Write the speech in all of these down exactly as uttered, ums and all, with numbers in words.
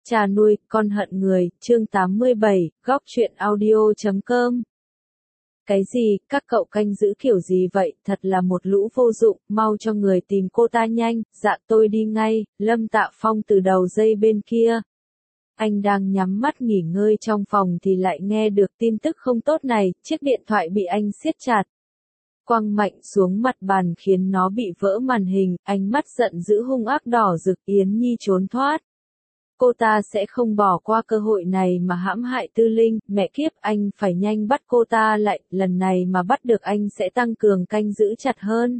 Cha nuôi, con hận người, chương tám mươi bảy, góc truyện audio chấm com. Cái gì, các cậu canh giữ kiểu gì vậy, thật là một lũ vô dụng, mau cho người tìm cô ta nhanh, dạ tôi đi ngay, Lâm Tạ Phong từ đầu dây bên kia. Anh đang nhắm mắt nghỉ ngơi trong phòng thì lại nghe được tin tức không tốt này, chiếc điện thoại bị anh siết chặt. Quăng mạnh xuống mặt bàn khiến nó bị vỡ màn hình, ánh mắt giận dữ hung ác đỏ rực. Yến Nhi trốn thoát. Cô ta sẽ không bỏ qua cơ hội này mà hãm hại Tư Linh, mẹ kiếp, anh phải nhanh bắt cô ta lại, lần này mà bắt được anh sẽ tăng cường canh giữ chặt hơn.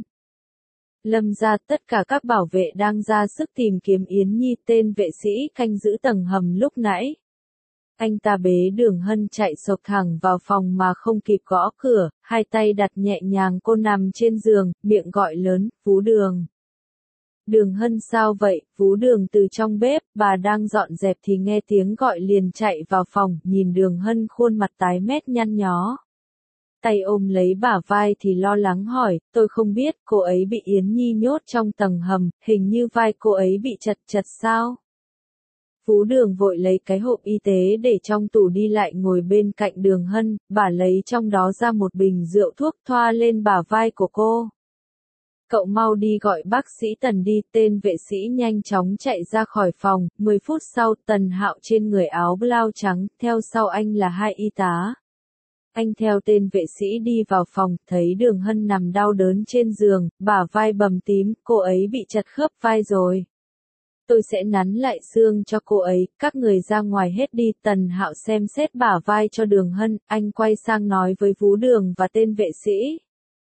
Lâm ra, tất cả các bảo vệ đang ra sức tìm kiếm Yến Nhi, tên vệ sĩ canh giữ tầng hầm lúc nãy. Anh ta bế Đường Hân chạy sộc thẳng vào phòng mà không kịp gõ cửa, hai tay đặt nhẹ nhàng cô nằm trên giường, miệng gọi lớn, Phú Đường. Đường Hân sao vậy, Phú Đường từ trong bếp, bà đang dọn dẹp thì nghe tiếng gọi liền chạy vào phòng, nhìn Đường Hân khuôn mặt tái mét nhăn nhó. Tay ôm lấy bả vai thì lo lắng hỏi, tôi không biết, cô ấy bị Yến Nhi nhốt trong tầng hầm, hình như vai cô ấy bị chật chật sao? Phú Đường vội lấy cái hộp y tế để trong tủ đi lại ngồi bên cạnh Đường Hân, bà lấy trong đó ra một bình rượu thuốc thoa lên bả vai của cô. Cậu mau đi gọi bác sĩ Tần đi, tên vệ sĩ nhanh chóng chạy ra khỏi phòng, mười phút sau Tần Hạo trên người áo blau trắng, theo sau anh là hai y tá. Anh theo tên vệ sĩ đi vào phòng, thấy Đường Hân nằm đau đớn trên giường, bả vai bầm tím, cô ấy bị chật khớp vai rồi. Tôi sẽ nắn lại xương cho cô ấy, các người ra ngoài hết đi. Tần Hạo xem xét bả vai cho Đường Hân, anh quay sang nói với Phú Đường và tên vệ sĩ.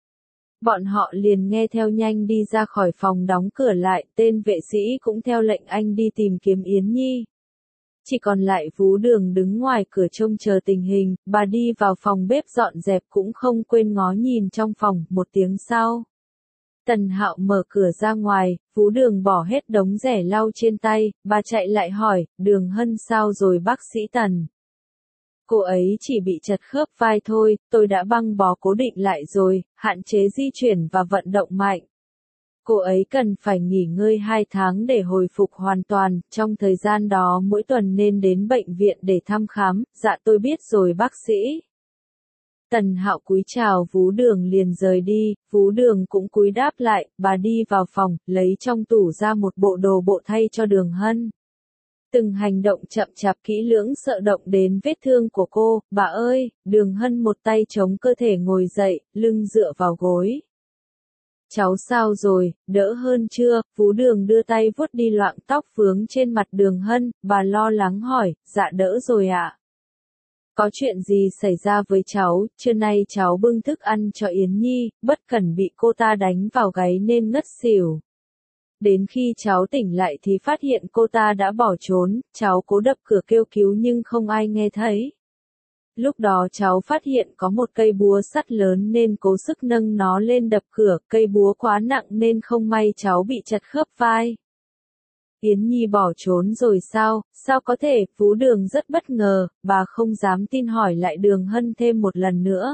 Bọn họ liền nghe theo nhanh đi ra khỏi phòng đóng cửa lại, tên vệ sĩ cũng theo lệnh anh đi tìm kiếm Yến Nhi. Chỉ còn lại Phú Đường đứng ngoài cửa trông chờ tình hình, bà đi vào phòng bếp dọn dẹp cũng không quên ngó nhìn trong phòng. Một tiếng sau, Tần Hạo mở cửa ra ngoài, Phú Đường bỏ hết đống rẻ lau trên tay, bà chạy lại hỏi, Đường Hân sao rồi bác sĩ Tần? Cô ấy chỉ bị chật khớp vai thôi, tôi đã băng bó cố định lại rồi, hạn chế di chuyển và vận động mạnh. Cô ấy cần phải nghỉ ngơi hai tháng để hồi phục hoàn toàn, trong thời gian đó mỗi tuần nên đến bệnh viện để thăm khám. Dạ tôi biết rồi bác sĩ. Tần Hạo cúi chào Phú Đường liền rời đi, Phú Đường cũng cúi đáp lại, bà đi vào phòng, lấy trong tủ ra một bộ đồ bộ thay cho Đường Hân. Từng hành động chậm chạp kỹ lưỡng sợ động đến vết thương của cô. Bà ơi, Đường Hân một tay chống cơ thể ngồi dậy, lưng dựa vào gối. Cháu sao rồi, đỡ hơn chưa? Phú Đường đưa tay vuốt đi loạng tóc vướng trên mặt Đường Hân, bà lo lắng hỏi, dạ đỡ rồi ạ. Có chuyện gì xảy ra với cháu? Trưa nay cháu bưng thức ăn cho Yến Nhi, bất cẩn bị cô ta đánh vào gáy nên ngất xỉu. Đến khi cháu tỉnh lại thì phát hiện cô ta đã bỏ trốn, cháu cố đập cửa kêu cứu nhưng không ai nghe thấy. Lúc đó cháu phát hiện có một cây búa sắt lớn nên cố sức nâng nó lên đập cửa, cây búa quá nặng nên không may cháu bị chật khớp vai. Yến Nhi bỏ trốn rồi sao, sao có thể? Phú Đường rất bất ngờ, bà không dám tin hỏi lại Đường Hân thêm một lần nữa.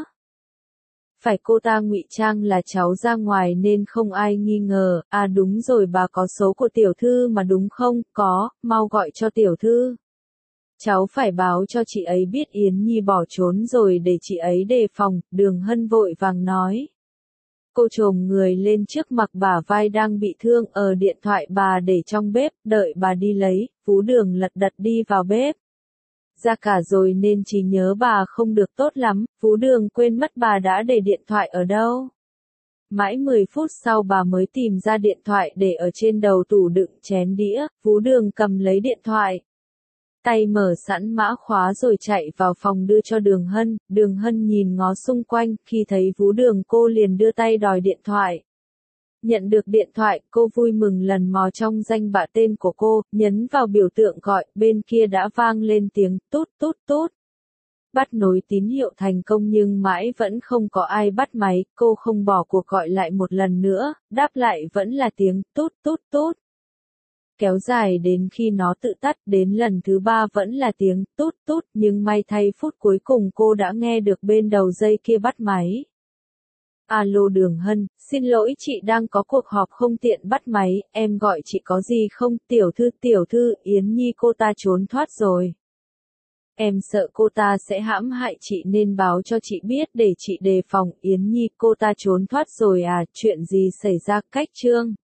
Phải cô ta ngụy trang là cháu ra ngoài nên không ai nghi ngờ. À đúng rồi, bà có số của tiểu thư mà đúng không? Có, mau gọi cho tiểu thư. Cháu phải báo cho chị ấy biết Yến Nhi bỏ trốn rồi để chị ấy đề phòng. Đường Hân vội vàng nói. Cô chồm người lên trước mặt bả vai đang bị thương, ở điện thoại bà để trong bếp, đợi bà đi lấy. Phú Đường lật đật đi vào bếp. Ra cả rồi nên trí nhớ bà không được tốt lắm, Phú Đường quên mất bà đã để điện thoại ở đâu. Mãi mười phút sau bà mới tìm ra điện thoại để ở trên đầu tủ đựng chén đĩa, Phú Đường cầm lấy điện thoại. Tay mở sẵn mã khóa rồi chạy vào phòng đưa cho Đường Hân. Đường Hân nhìn ngó xung quanh, khi thấy Phú Đường cô liền đưa tay đòi điện thoại. Nhận được điện thoại, cô vui mừng lần mò trong danh bạ tên của cô, nhấn vào biểu tượng gọi, bên kia đã vang lên tiếng tút tút tút. Bắt nối tín hiệu thành công nhưng mãi vẫn không có ai bắt máy, cô không bỏ cuộc gọi lại một lần nữa, đáp lại vẫn là tiếng tút tút tút. Kéo dài đến khi nó tự tắt, đến lần thứ ba vẫn là tiếng tút tút, nhưng may thay phút cuối cùng cô đã nghe được bên đầu dây kia bắt máy. Alo Đường Hân, xin lỗi chị đang có cuộc họp không tiện bắt máy, em gọi chị có gì không? Tiểu thư, tiểu thư, Yến Nhi cô ta trốn thoát rồi. Em sợ cô ta sẽ hãm hại chị nên báo cho chị biết để chị đề phòng. Yến Nhi cô ta trốn thoát rồi à, chuyện gì xảy ra? Cách Trương